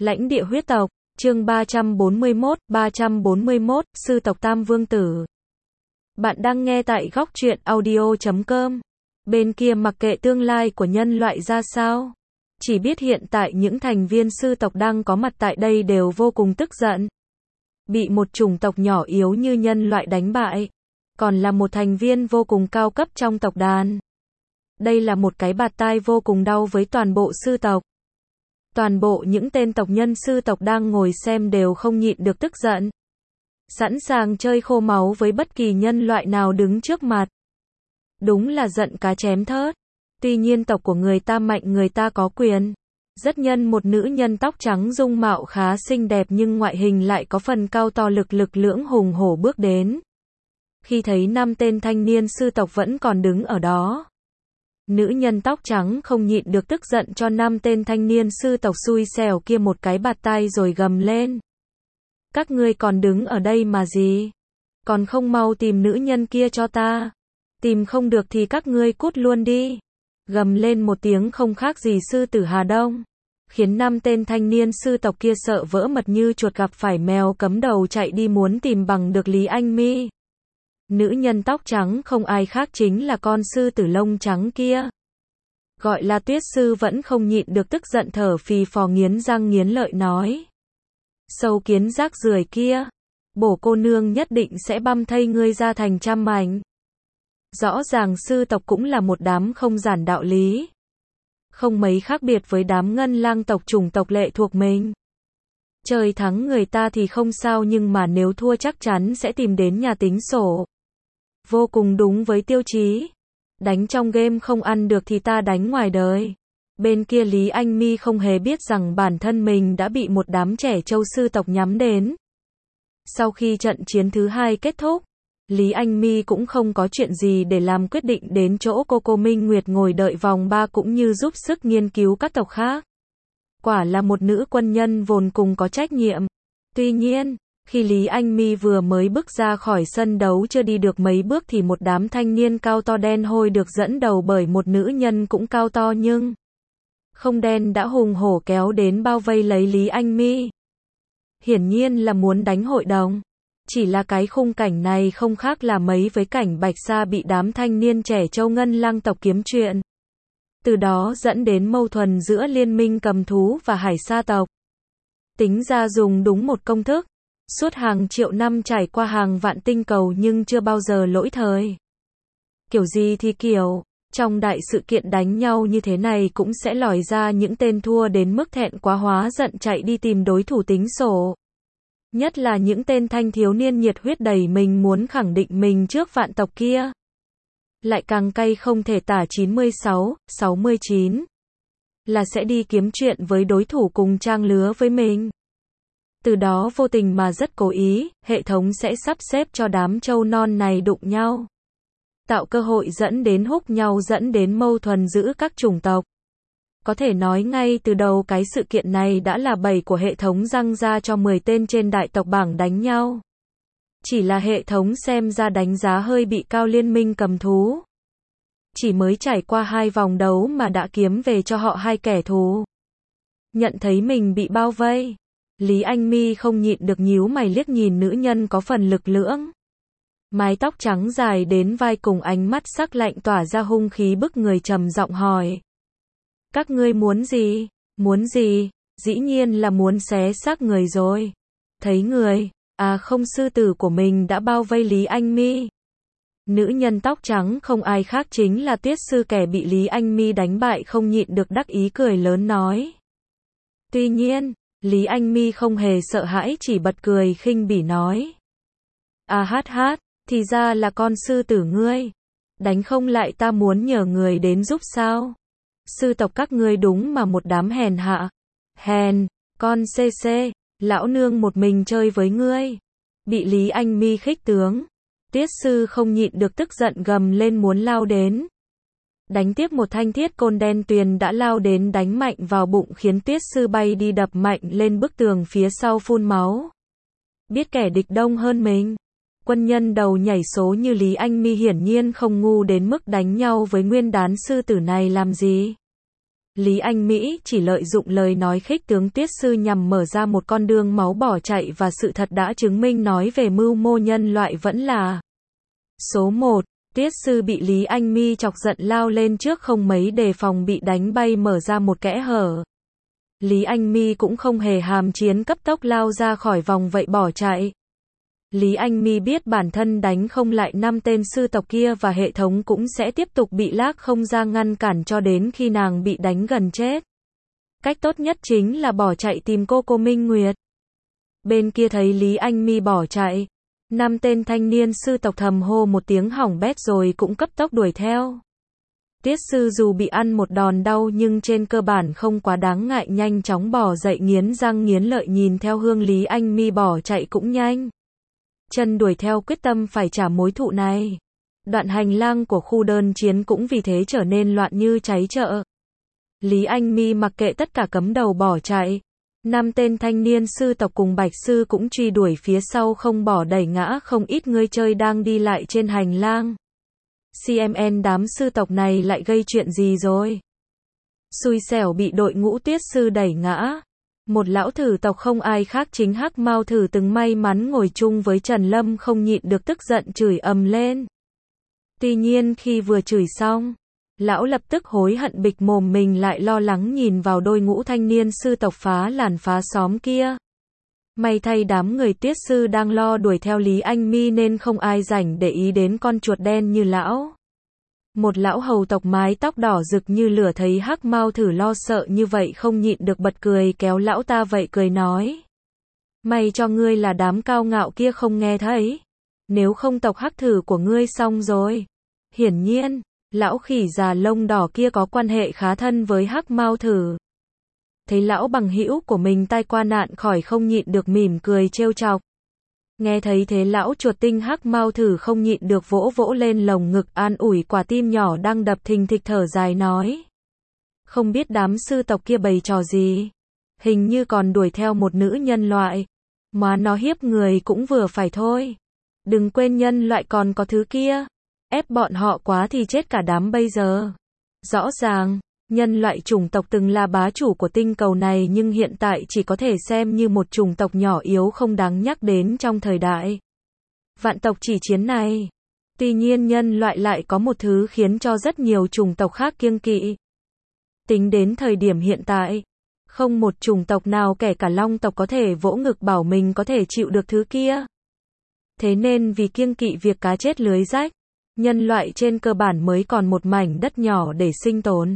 Lãnh địa huyết tộc, chương 341, sư tộc Tam Vương Tử. Bạn đang nghe tại góc truyện audio.com. Bên kia mặc kệ tương lai của nhân loại ra sao, chỉ biết hiện tại những thành viên sư tộc đang có mặt tại đây đều vô cùng tức giận. Bị một chủng tộc nhỏ yếu như nhân loại đánh bại, còn là một thành viên vô cùng cao cấp trong tộc đàn. Đây là một cái bạt tai vô cùng đau với toàn bộ sư tộc. Toàn bộ những tên tộc nhân sư tộc đang ngồi xem đều không nhịn được tức giận. Sẵn sàng chơi khô máu với bất kỳ nhân loại nào đứng trước mặt. Đúng là giận cá chém thớt. Tuy nhiên tộc của người ta mạnh, người ta có quyền. Rất nhân một nữ nhân tóc trắng dung mạo khá xinh đẹp nhưng ngoại hình lại có phần cao to, lực lưỡng hùng hổ bước đến. Khi thấy 5 tên thanh niên sư tộc vẫn còn đứng ở đó, nữ nhân tóc trắng không nhịn được tức giận cho 5 tên thanh niên sư tộc xui xẻo kia một cái bạt tai rồi gầm lên. Các ngươi còn đứng ở đây mà gì? Còn không mau tìm nữ nhân kia cho ta. Tìm không được thì các ngươi cút luôn đi. Gầm lên một tiếng không khác gì sư tử Hà Đông, khiến 5 tên thanh niên sư tộc kia sợ vỡ mật như chuột gặp phải mèo, cấm đầu chạy đi muốn tìm bằng được Lý Anh Mi. Nữ nhân tóc trắng không ai khác chính là con sư tử lông trắng kia, gọi là Tuyết Sư, vẫn không nhịn được tức giận thở phì phò nghiến răng nghiến lợi nói. Sâu kiến rác rưởi kia, bổ cô nương nhất định sẽ băm thây ngươi ra thành trăm mảnh. Rõ ràng sư tộc cũng là một đám không giản đạo lý, không mấy khác biệt với đám ngân lang tộc, chủng tộc lệ thuộc mình. Chơi thắng người ta thì không sao, nhưng mà nếu thua chắc chắn sẽ tìm đến nhà tính sổ. Vô cùng đúng với tiêu chí. Đánh trong game không ăn được thì ta đánh ngoài đời. Bên kia Lý Anh Mi không hề biết rằng bản thân mình đã bị một đám trẻ trâu sư tộc nhắm đến. Sau khi trận chiến thứ 2 kết thúc, Lý Anh Mi cũng không có chuyện gì để làm, quyết định đến chỗ cô Minh Nguyệt ngồi đợi vòng 3 cũng như giúp sức nghiên cứu các tộc khác. Quả là một nữ quân nhân vốn cùng có trách nhiệm. Tuy nhiên, khi Lý Anh Mi vừa mới bước ra khỏi sân đấu chưa đi được mấy bước thì một đám thanh niên cao to đen hôi được dẫn đầu bởi một nữ nhân cũng cao to nhưng không đen đã hùng hổ kéo đến bao vây lấy Lý Anh Mi. Hiển nhiên là muốn đánh hội đồng. Chỉ là cái khung cảnh này không khác là mấy với cảnh Bạch Sa bị đám thanh niên trẻ trâu ngân lang tộc kiếm chuyện. Từ đó dẫn đến mâu thuẫn giữa liên minh cầm thú và hải sa tộc. Tính ra dùng đúng một công thức, suốt hàng triệu năm trải qua hàng vạn tinh cầu nhưng chưa bao giờ lỗi thời. Kiểu gì thì kiểu, trong đại sự kiện đánh nhau như thế này cũng sẽ lòi ra những tên thua đến mức thẹn quá hóa giận chạy đi tìm đối thủ tính sổ. Nhất là những tên thanh thiếu niên nhiệt huyết đầy mình muốn khẳng định mình trước vạn tộc kia. Lại càng cay không thể tả. 96, 69 là sẽ đi kiếm chuyện với đối thủ cùng trang lứa với mình. Từ đó vô tình mà rất cố ý, hệ thống sẽ sắp xếp cho đám trâu non này đụng nhau. Tạo cơ hội dẫn đến húc nhau, dẫn đến mâu thuẫn giữa các chủng tộc. Có thể nói ngay từ đầu cái sự kiện này đã là bẫy của hệ thống răng ra cho 10 tên trên đại tộc bảng đánh nhau. Chỉ là hệ thống xem ra đánh giá hơi bị cao liên minh cầm thú. Chỉ mới trải qua 2 vòng đấu mà đã kiếm về cho họ 2 kẻ thù. Nhận thấy mình bị bao vây, Lý Anh Mi không nhịn được nhíu mày liếc nhìn nữ nhân có phần lực lưỡng. Mái tóc trắng dài đến vai cùng ánh mắt sắc lạnh tỏa ra hung khí bức người, trầm giọng hỏi. Các ngươi muốn gì? Muốn gì? Dĩ nhiên là muốn xé xác người rồi. Thấy người, không, sư tử của mình đã bao vây Lý Anh Mi. Nữ nhân tóc trắng không ai khác chính là Tuyết Sư, kẻ bị Lý Anh Mi đánh bại, không nhịn được đắc ý cười lớn nói. Tuy nhiên, Lý Anh Mi không hề sợ hãi, chỉ bật cười khinh bỉ nói. Thì ra là con sư tử ngươi. Đánh không lại ta muốn nhờ người đến giúp sao? Sư tộc các ngươi đúng mà một đám hèn hạ. Hèn, con CC, lão nương một mình chơi với ngươi. Bị Lý Anh Mi khích tướng, Tuyết Sư không nhịn được tức giận gầm lên muốn lao đến. Đánh tiếp một thanh thiết côn đen tuyền đã lao đến đánh mạnh vào bụng khiến Tuyết Sư bay đi đập mạnh lên bức tường phía sau phun máu. Biết kẻ địch đông hơn mình, quân nhân đầu nhảy số như Lý Anh Mi hiển nhiên không ngu đến mức đánh nhau với nguyên đán sư tử này làm gì. Lý Anh Mỹ chỉ lợi dụng lời nói khích tướng Tiết Sư nhằm mở ra một con đường máu bỏ chạy và sự thật đã chứng minh nói về mưu mô nhân loại vẫn là số 1. Tiết Sư bị Lý Anh Mi chọc giận lao lên trước không mấy đề phòng bị đánh bay mở ra một kẽ hở. Lý Anh Mi cũng không hề hàm chiến cấp tốc lao ra khỏi vòng vậy bỏ chạy. Lý Anh Mi biết bản thân đánh không lại 5 tên sư tộc kia và hệ thống cũng sẽ tiếp tục bị Lác không ra ngăn cản cho đến khi nàng bị đánh gần chết. Cách tốt nhất chính là bỏ chạy tìm cô Minh Nguyệt. Bên kia thấy Lý Anh Mi bỏ chạy, 5 tên thanh niên sư tộc thầm hô một tiếng hỏng bét rồi cũng cấp tốc đuổi theo. Tiết Sư dù bị ăn một đòn đau nhưng trên cơ bản không quá đáng ngại, nhanh chóng bò dậy nghiến răng nghiến lợi nhìn theo hướng Lý Anh Mi bỏ chạy cũng nhanh chân đuổi theo, quyết tâm phải trả mối thù này. Đoạn hành lang của khu đơn chiến cũng vì thế trở nên loạn như cháy chợ. Lý Anh Mi mặc kệ tất cả cắm đầu bỏ chạy. 5 tên thanh niên sư tộc cùng Bạch Sư cũng truy đuổi phía sau không bỏ, đẩy ngã không ít người chơi đang đi lại trên hành lang. CMN đám sư tộc này lại gây chuyện gì rồi? Xui xẻo bị đội ngũ Tiết Sư đẩy ngã. Một lão thử tộc không ai khác chính Hắc Mao Thử từng may mắn ngồi chung với Trần Lâm không nhịn được tức giận chửi ầm lên. Tuy nhiên khi vừa chửi xong, lão lập tức hối hận bịch mồm, mình lại lo lắng nhìn vào đôi ngũ thanh niên sư tộc phá làn phá xóm kia. May thay đám người Tiết Sư đang lo đuổi theo Lý Anh Mi nên không ai rảnh để ý đến con chuột đen như lão. Một lão hầu tộc mái tóc đỏ rực như lửa thấy Hắc Mao Thử lo sợ như vậy không nhịn được bật cười, kéo lão ta vậy cười nói: May cho ngươi là đám cao ngạo kia không nghe thấy, nếu không tộc Hắc Thử của ngươi xong rồi. Hiển nhiên, lão khỉ già lông đỏ kia có quan hệ khá thân với Hắc Mao Thử. Thấy lão bằng hữu của mình tai qua nạn khỏi không nhịn được mỉm cười trêu chọc. Nghe thấy thế lão chuột tinh Hắc Mao Thử không nhịn được vỗ vỗ lên lồng ngực an ủi quả tim nhỏ đang đập thình thịch, thở dài nói: Không biết đám sư tộc kia bày trò gì, hình như còn đuổi theo một nữ nhân loại, mà nó hiếp người cũng vừa phải thôi. Đừng quên nhân loại còn có thứ kia, ép bọn họ quá thì chết cả đám bây giờ. Rõ ràng, nhân loại chủng tộc từng là bá chủ của tinh cầu này nhưng hiện tại chỉ có thể xem như một chủng tộc nhỏ yếu không đáng nhắc đến trong thời đại vạn tộc chỉ chiến này. Tuy nhiên nhân loại lại có một thứ khiến cho rất nhiều chủng tộc khác kiêng kỵ. Tính đến thời điểm hiện tại, không một chủng tộc nào kể cả Long tộc có thể vỗ ngực bảo mình có thể chịu được thứ kia. Thế nên vì kiêng kỵ việc cá chết lưới rách, nhân loại trên cơ bản mới còn một mảnh đất nhỏ để sinh tồn.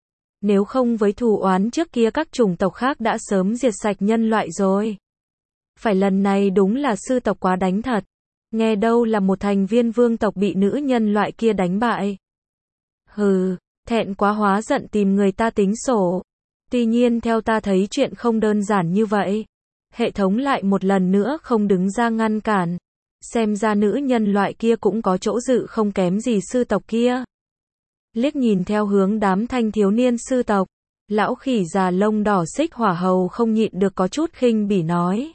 Nếu không với thù oán trước kia các chủng tộc khác đã sớm diệt sạch nhân loại rồi. Phải lần này đúng là sư tộc quá đánh thật. Nghe đâu là một thành viên vương tộc bị nữ nhân loại kia đánh bại. Hừ, thẹn quá hóa giận tìm người ta tính sổ. Tuy nhiên theo ta thấy chuyện không đơn giản như vậy. Hệ thống lại một lần nữa không đứng ra ngăn cản. Xem ra nữ nhân loại kia cũng có chỗ dựa không kém gì sư tộc kia. Liếc nhìn theo hướng đám thanh thiếu niên sư tộc, lão khỉ già lông đỏ Xích Hỏa Hầu không nhịn được có chút khinh bỉ nói: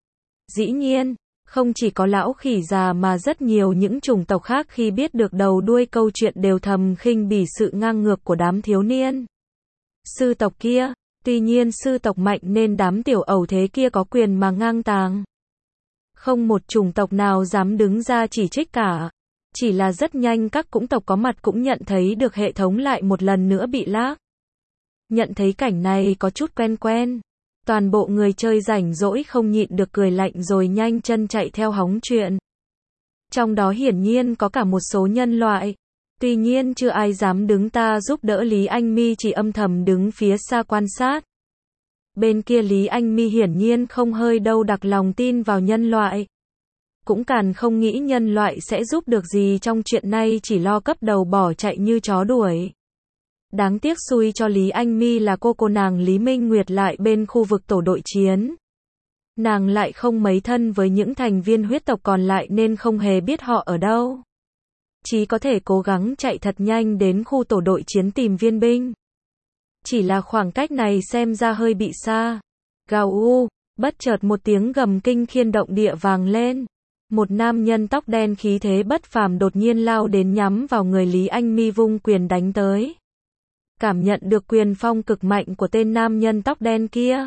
Dĩ nhiên, không chỉ có lão khỉ già mà rất nhiều những chủng tộc khác khi biết được đầu đuôi câu chuyện đều thầm khinh bỉ sự ngang ngược của đám thiếu niên sư tộc kia. Tuy nhiên sư tộc mạnh nên đám tiểu ẩu thế kia có quyền mà ngang tàng. Không một chủng tộc nào dám đứng ra chỉ trích cả. Chỉ là rất nhanh các chủng tộc có mặt cũng nhận thấy được hệ thống lại một lần nữa bị lag. Nhận thấy cảnh này có chút quen quen. Toàn bộ người chơi rảnh rỗi không nhịn được cười lạnh rồi nhanh chân chạy theo hóng chuyện. Trong đó hiển nhiên có cả một số nhân loại. Tuy nhiên chưa ai dám đứng ta giúp đỡ, Lý Anh Mi chỉ âm thầm đứng phía xa quan sát. Bên kia Lý Anh Mi hiển nhiên không hơi đâu đặt lòng tin vào nhân loại. Cũng càng không nghĩ nhân loại sẽ giúp được gì trong chuyện này, chỉ lo cấp đầu bỏ chạy như chó đuổi. Đáng tiếc xui cho Lý Anh Mi là cô nàng Lý Minh Nguyệt lại bên khu vực tổ đội chiến. Nàng lại không mấy thân với những thành viên huyết tộc còn lại nên không hề biết họ ở đâu. Chỉ có thể cố gắng chạy thật nhanh đến khu tổ đội chiến tìm viên binh. Chỉ là khoảng cách này xem ra hơi bị xa. Gào u, bất chợt một tiếng gầm kinh khiên động địa vang lên. Một nam nhân tóc đen khí thế bất phàm đột nhiên lao đến nhắm vào người Lý Anh Mi vung quyền đánh tới. cảm nhận được quyền phong cực mạnh của tên nam nhân tóc đen kia.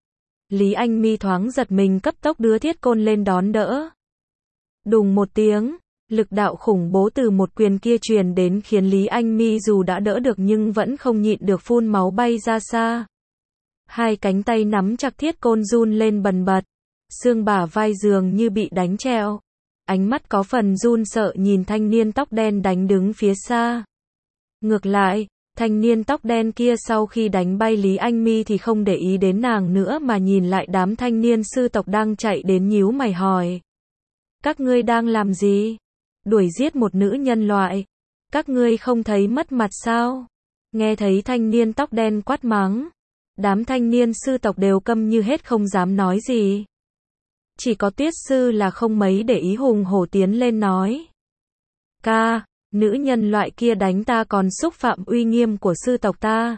Lý Anh Mi thoáng giật mình cấp tốc đưa thiết côn lên đón đỡ. Đùng một tiếng, lực đạo khủng bố từ một quyền kia truyền đến khiến Lý Anh Mi dù đã đỡ được nhưng vẫn không nhịn được phun máu bay ra xa. Hai cánh tay nắm chặt thiết côn run lên bần bật, xương bả vai dường như bị đánh treo. Ánh mắt có phần run sợ nhìn thanh niên tóc đen đánh đứng phía xa. Ngược lại, thanh niên tóc đen kia sau khi đánh bay Lý Anh Mi thì không để ý đến nàng nữa mà nhìn lại đám thanh niên sư tộc đang chạy đến nhíu mày hỏi. Các ngươi đang làm gì? Đuổi giết một nữ nhân loại. Các ngươi không thấy mất mặt sao? Nghe thấy thanh niên tóc đen quát mắng. Đám thanh niên sư tộc đều câm như hết không dám nói gì. Chỉ có Tuyết sư là không mấy để ý hùng hổ tiến lên nói. Ca, nữ nhân loại kia đánh ta còn xúc phạm uy nghiêm của sư tộc ta.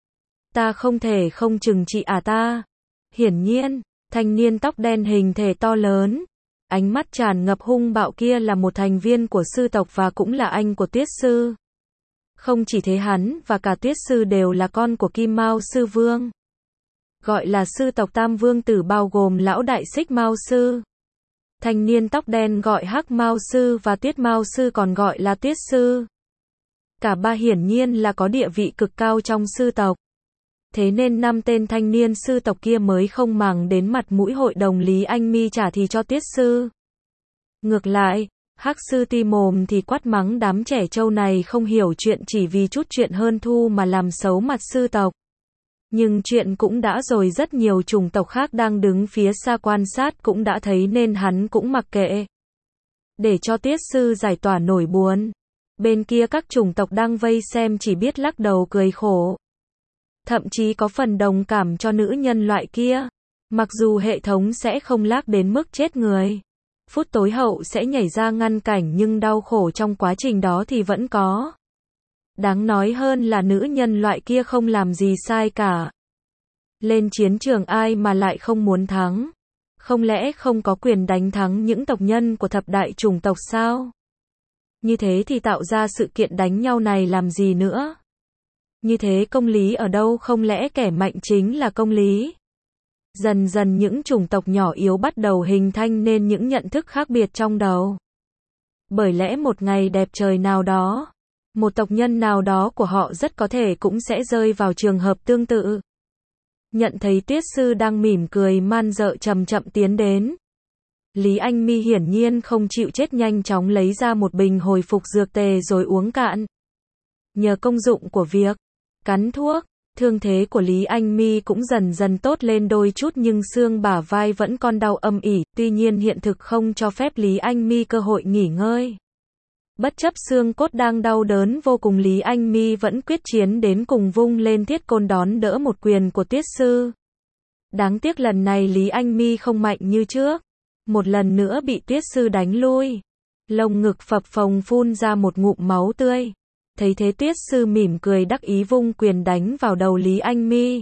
Ta không thể không trừng trị ta. Hiển nhiên, thanh niên tóc đen hình thể to lớn, ánh mắt tràn ngập hung bạo kia là một thành viên của sư tộc và cũng là anh của Tuyết sư. Không chỉ thế hắn và cả Tuyết sư đều là con của Kim Mao sư vương. Gọi là sư tộc Tam Vương Tử bao gồm lão đại Xích Mao sư. Thanh niên tóc đen gọi Hắc Mao sư và Tuyết Mao sư còn gọi là Tuyết sư. Cả ba hiển nhiên là có địa vị cực cao trong sư tộc. Thế nên 5 tên thanh niên sư tộc kia mới không màng đến mặt mũi hội đồng Lý Anh Mi trả thì cho Tuyết sư. Ngược lại, Hắc sư ti mồm thì quát mắng đám trẻ trâu này không hiểu chuyện chỉ vì chút chuyện hơn thua mà làm xấu mặt sư tộc. Nhưng chuyện cũng đã rồi, rất nhiều chủng tộc khác đang đứng phía xa quan sát cũng đã thấy nên hắn cũng mặc kệ. Để cho Tuyết sư giải tỏa nỗi buồn. Bên kia các chủng tộc đang vây xem chỉ biết lắc đầu cười khổ. Thậm chí có phần đồng cảm cho nữ nhân loại kia. Mặc dù hệ thống sẽ không lác đến mức chết người. Phút tối hậu sẽ nhảy ra ngăn cảnh nhưng đau khổ trong quá trình đó thì vẫn có. Đáng nói hơn là nữ nhân loại kia không làm gì sai cả. Lên chiến trường ai mà lại không muốn thắng? Không lẽ không có quyền đánh thắng những tộc nhân của thập đại chủng tộc sao? Như thế thì tạo ra sự kiện đánh nhau này làm gì nữa? Như thế công lý ở đâu, không lẽ kẻ mạnh chính là công lý? Dần dần những chủng tộc nhỏ yếu bắt đầu hình thành nên những nhận thức khác biệt trong đầu. Bởi lẽ một ngày đẹp trời nào đó, một tộc nhân nào đó của họ rất có thể cũng sẽ rơi vào trường hợp tương tự. Nhận thấy Tuyết sư đang mỉm cười man dợ chậm chậm tiến đến. Lý Anh Mi hiển nhiên không chịu chết, nhanh chóng lấy ra một bình hồi phục dược tề rồi uống cạn. Nhờ công dụng của việc cắn thuốc, thương thế của Lý Anh Mi cũng dần dần tốt lên đôi chút nhưng xương bả vai vẫn còn đau âm ỉ, tuy nhiên hiện thực không cho phép Lý Anh Mi cơ hội nghỉ ngơi. Bất chấp xương cốt đang đau đớn vô cùng, Lý Anh Mi vẫn quyết chiến đến cùng, vung lên thiết côn đón đỡ một quyền của Tuyết sư. Đáng tiếc lần này Lý Anh Mi không mạnh như trước. Một lần nữa bị Tuyết sư đánh lui. Lồng ngực phập phồng phun ra một ngụm máu tươi. Thấy thế Tuyết sư mỉm cười đắc ý vung quyền đánh vào đầu Lý Anh Mi.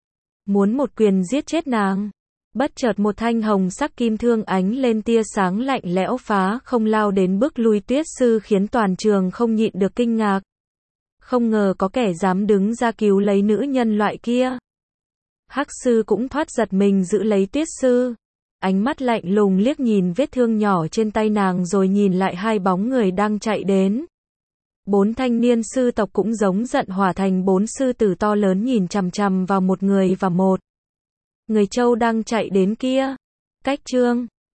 Muốn một quyền giết chết nàng. Bất chợt một thanh hồng sắc kim thương ánh lên tia sáng lạnh lẽo phá không lao đến bước lui Tuyết sư khiến toàn trường không nhịn được kinh ngạc. Không ngờ có kẻ dám đứng ra cứu lấy nữ nhân loại kia. Hắc sư cũng thoát giật mình giữ lấy Tuyết sư. Ánh mắt lạnh lùng liếc nhìn vết thương nhỏ trên tay nàng rồi nhìn lại hai bóng người đang chạy đến. 4 thanh niên sư tộc cũng giống giận hỏa thành 4 sư tử to lớn nhìn chằm chằm vào một người và một người trâu đang chạy đến kia. Cách chương